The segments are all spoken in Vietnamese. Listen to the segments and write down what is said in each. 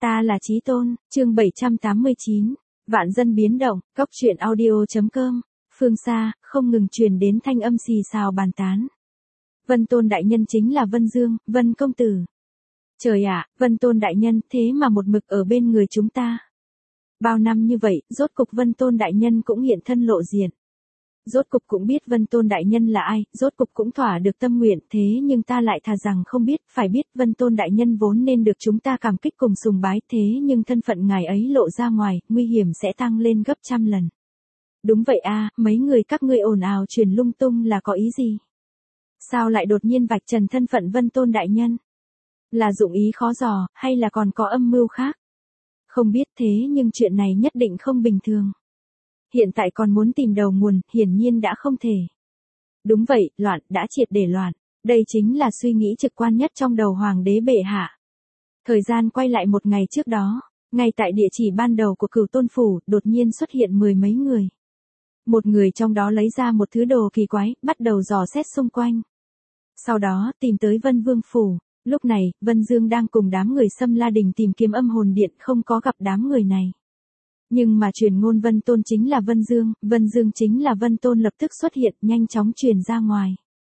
Ta là Chí Tôn, chương 789, vạn dân biến động, góc truyện audio.com, phương xa, không ngừng truyền đến thanh âm xì xào bàn tán. Vân Tôn đại nhân chính là Vân Dương, Vân công tử. Trời ạ, Vân Tôn đại nhân, thế mà một mực ở bên người chúng ta. Bao năm như vậy, rốt cục Vân Tôn đại nhân cũng hiện thân lộ diện. Rốt cục cũng biết Vân Tôn đại nhân là ai, rốt cục cũng thỏa được tâm nguyện, thế nhưng ta lại thà rằng không biết, phải biết Vân Tôn đại nhân vốn nên được chúng ta cảm kích cùng sùng bái, thế nhưng thân phận ngài ấy lộ ra ngoài, nguy hiểm sẽ tăng lên gấp trăm lần. Đúng vậy a, mấy người các ngươi ồn ào truyền lung tung là có ý gì? Sao lại đột nhiên vạch trần thân phận Vân Tôn đại nhân? Là dụng ý khó dò, hay là còn có âm mưu khác? Không biết thế nhưng chuyện này nhất định không bình thường. Hiện tại còn muốn tìm đầu nguồn, hiển nhiên đã không thể. Đúng vậy, loạn, đã triệt để loạn. Đây chính là suy nghĩ trực quan nhất trong đầu hoàng đế bệ hạ. Thời gian quay lại một ngày trước đó, ngay tại địa chỉ ban đầu của Cửu Tôn Phủ, đột nhiên xuất hiện mười mấy người. Một người trong đó lấy ra một thứ đồ kỳ quái, bắt đầu dò xét xung quanh. Sau đó, tìm tới Vân Vương Phủ. Lúc này, Vân Dương đang cùng đám người Sâm La Đình tìm kiếm âm hồn điện, không có gặp đám người này. Nhưng mà truyền ngôn Vân Tôn chính là Vân Dương chính là Vân Tôn lập tức xuất hiện, nhanh chóng truyền ra ngoài.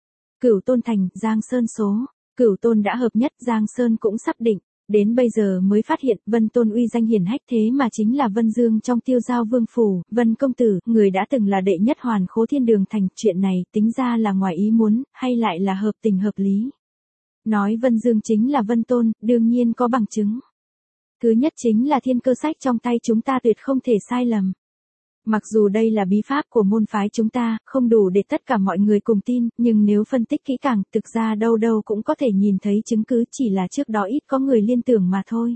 Cửu Tôn thành, Giang Sơn số, Cửu Tôn đã hợp nhất, Giang Sơn cũng sắp định, đến bây giờ mới phát hiện Vân Tôn uy danh hiển hách thế mà chính là Vân Dương trong Tiêu Giao Vương phủ, Vân công tử, người đã từng là đệ nhất hoàn khố Thiên Đường thành, chuyện này tính ra là ngoài ý muốn, hay lại là hợp tình hợp lý. Nói Vân Dương chính là Vân Tôn, đương nhiên có bằng chứng. Thứ nhất chính là thiên cơ sách trong tay chúng ta tuyệt không thể sai lầm. Mặc dù đây là bí pháp của môn phái chúng ta, không đủ để tất cả mọi người cùng tin, nhưng nếu phân tích kỹ càng, thực ra đâu đâu cũng có thể nhìn thấy chứng cứ, chỉ là trước đó ít có người liên tưởng mà thôi.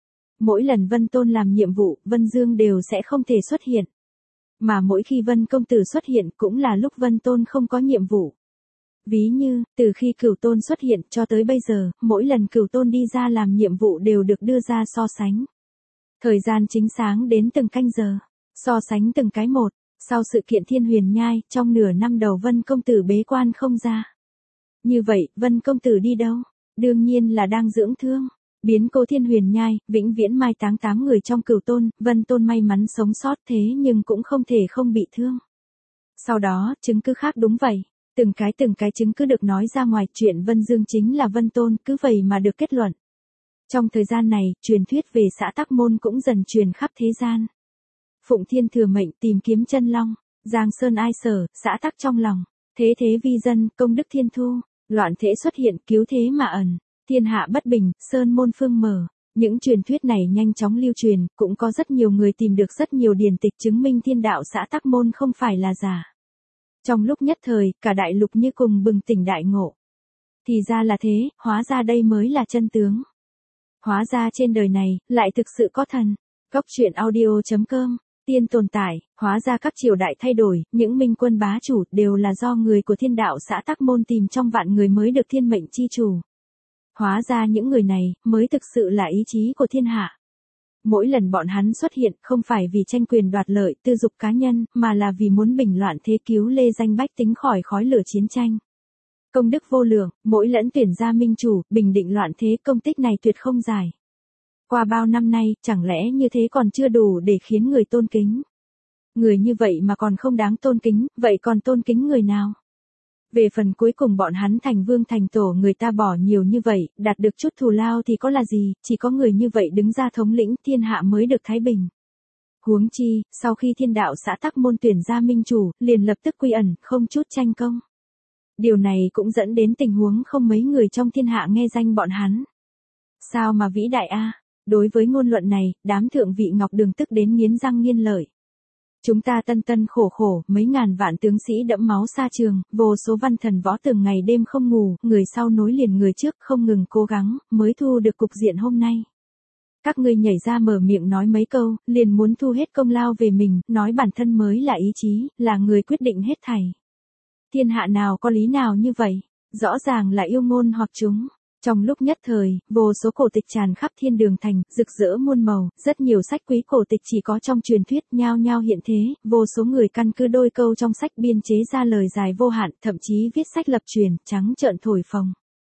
Mỗi lần Vân Tôn làm nhiệm vụ, Vân Dương đều sẽ không thể xuất hiện. Mà mỗi khi Vân công tử xuất hiện cũng là lúc Vân Tôn không có nhiệm vụ. Ví như, từ khi Cửu Tôn xuất hiện cho tới bây giờ, mỗi lần Cửu Tôn đi ra làm nhiệm vụ đều được đưa ra so sánh. Thời gian chính sáng đến từng canh giờ, so sánh từng cái một, sau sự kiện Thiên Huyền Nhai, trong nửa năm đầu Vân công tử bế quan không ra. Như vậy, Vân công tử đi đâu? Đương nhiên là đang dưỡng thương. Biến cố Thiên Huyền Nhai, vĩnh viễn mai táng 8 người trong Cửu Tôn, Vân Tôn may mắn sống sót thế nhưng cũng không thể không bị thương. Sau đó, chứng cứ khác đúng vậy. Từng cái chứng cứ được nói ra ngoài, chuyện Vân Dương chính là Vân Tôn, cứ vậy mà được kết luận. Trong thời gian này, truyền thuyết về xã Tắc Môn cũng dần truyền khắp thế gian. Phụng Thiên thừa mệnh tìm kiếm chân long, Giang Sơn ai sở, xã Tắc trong lòng, thế thế vi dân, công đức thiên thu, loạn thế xuất hiện, cứu thế mà ẩn, thiên hạ bất bình, sơn môn phương mở. Những truyền thuyết này nhanh chóng lưu truyền, cũng có rất nhiều người tìm được rất nhiều điển tịch chứng minh thiên đạo xã Tắc Môn không phải là giả. Trong lúc nhất thời, cả đại lục như cùng bừng tỉnh đại ngộ. Thì ra là thế, hóa ra đây mới là chân tướng. Hóa ra trên đời này, lại thực sự có thần. Góc truyện audio.com, tiên tồn tại, hóa ra các triều đại thay đổi, những minh quân bá chủ đều là do người của thiên đạo xã Tắc Môn tìm trong vạn người mới được thiên mệnh chi chủ. Hóa ra những người này, mới thực sự là ý chí của thiên hạ. Mỗi lần bọn hắn xuất hiện không phải vì tranh quyền đoạt lợi, tư dục cá nhân, mà là vì muốn bình loạn thế, cứu lê danh bách tính khỏi khói lửa chiến tranh. Công đức vô lượng, mỗi lần tuyển ra minh chủ, bình định loạn thế, công tích này tuyệt không giải. Qua bao năm nay, chẳng lẽ như thế còn chưa đủ để khiến người tôn kính? Người như vậy mà còn không đáng tôn kính, vậy còn tôn kính người nào? Về phần cuối cùng bọn hắn thành vương thành tổ, người ta bỏ nhiều như vậy, đạt được chút thù lao thì có là gì, chỉ có người như vậy đứng ra thống lĩnh, thiên hạ mới được thái bình. Huống chi, sau khi thiên đạo xã Tắc Môn tuyển ra minh chủ, liền lập tức quy ẩn, không chút tranh công. Điều này cũng dẫn đến tình huống không mấy người trong thiên hạ nghe danh bọn hắn. Sao mà vĩ đại a? Đối với ngôn luận này, đám thượng vị Ngọc Đường tức đến nghiến răng nghiến lợi. Chúng ta tân tân khổ khổ, mấy ngàn vạn tướng sĩ đẫm máu xa trường, vô số văn thần võ từng ngày đêm không ngủ, người sau nối liền người trước không ngừng cố gắng, mới thu được cục diện hôm nay. Các ngươi nhảy ra mở miệng nói mấy câu, liền muốn thu hết công lao về mình, nói bản thân mới là ý chí, là người quyết định hết thảy. Thiên hạ nào có lý nào như vậy, rõ ràng là yêu ngôn hoặc chúng. Trong lúc nhất thời, vô số cổ tịch tràn khắp Thiên Đường thành, rực rỡ muôn màu, rất nhiều sách quý cổ tịch chỉ có trong truyền thuyết nhao nhao hiện thế, vô số người căn cứ đôi câu trong sách biên chế ra lời dài vô hạn, thậm chí viết sách lập truyền, trắng trợn thổi phồng.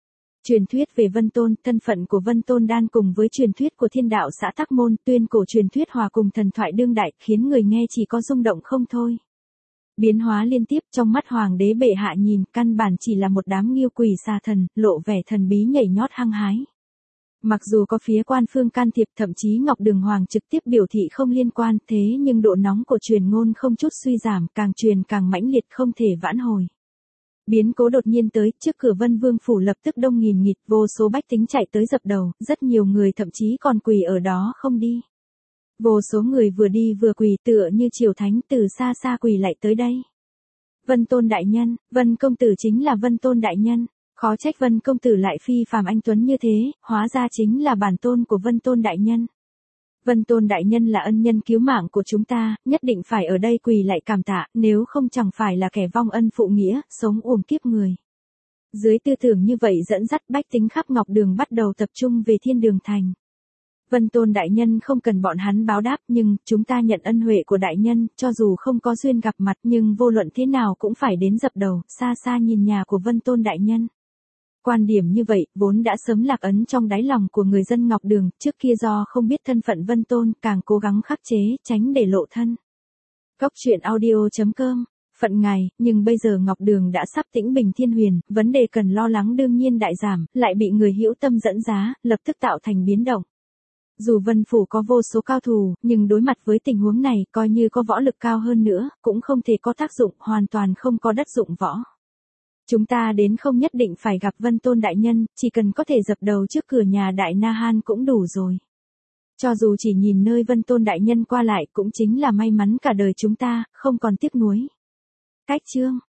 Truyền thuyết về Vân Tôn, thân phận của Vân Tôn đan cùng với truyền thuyết của thiên đạo xã Tắc Môn, tuyên cổ truyền thuyết hòa cùng thần thoại đương đại, khiến người nghe chỉ có rung động không thôi. Biến hóa liên tiếp trong mắt hoàng đế bệ hạ nhìn, căn bản chỉ là một đám nghiêu quỷ xà thần, lộ vẻ thần bí nhảy nhót hăng hái. Mặc dù có phía quan phương can thiệp, thậm chí Ngọc Đường Hoàng trực tiếp biểu thị không liên quan, thế nhưng độ nóng của truyền ngôn không chút suy giảm, càng truyền càng mãnh liệt không thể vãn hồi. Biến cố đột nhiên tới, trước cửa Vân Vương phủ lập tức đông nghìn nghịt, vô số bách tính chạy tới dập đầu, rất nhiều người thậm chí còn quỳ ở đó không đi. Vô số người vừa đi vừa quỳ tựa như triều thánh từ xa xa quỳ lại tới đây. Vân Tôn đại nhân, Vân công tử chính là Vân Tôn đại nhân, khó trách Vân công tử lại phi phàm anh tuấn như thế, hóa ra chính là bản tôn của Vân Tôn đại nhân. Vân Tôn đại nhân là ân nhân cứu mạng của chúng ta, nhất định phải ở đây quỳ lại cảm tạ, nếu không chẳng phải là kẻ vong ân phụ nghĩa, sống uổng kiếp người. Dưới tư tưởng như vậy dẫn dắt bách tính khắp Ngọc Đường bắt đầu tập trung về Thiên Đường Thành. Vân Tôn đại nhân không cần bọn hắn báo đáp, nhưng chúng ta nhận ân huệ của đại nhân, cho dù không có duyên gặp mặt nhưng vô luận thế nào cũng phải đến dập đầu, xa xa nhìn nhà của Vân Tôn đại nhân. Quan điểm như vậy vốn đã sớm lạc ấn trong đáy lòng của người dân Ngọc Đường, trước kia do không biết thân phận Vân Tôn, càng cố gắng khắc chế, tránh để lộ thân. Góc truyện audio.com Phận ngài, nhưng bây giờ Ngọc Đường đã sắp tĩnh bình thiên huyền, vấn đề cần lo lắng đương nhiên đại giảm, lại bị người hữu tâm dẫn giá, lập tức tạo thành biến động. Dù Vân Phủ có vô số cao thủ, nhưng đối mặt với tình huống này, coi như có võ lực cao hơn nữa, cũng không thể có tác dụng, hoàn toàn không có đất dụng võ. Chúng ta đến không nhất định phải gặp Vân Tôn đại nhân, chỉ cần có thể dập đầu trước cửa nhà Đại Na Han cũng đủ rồi. Cho dù chỉ nhìn nơi Vân Tôn đại nhân qua lại cũng chính là may mắn cả đời chúng ta, không còn tiếc nuối. Cách chương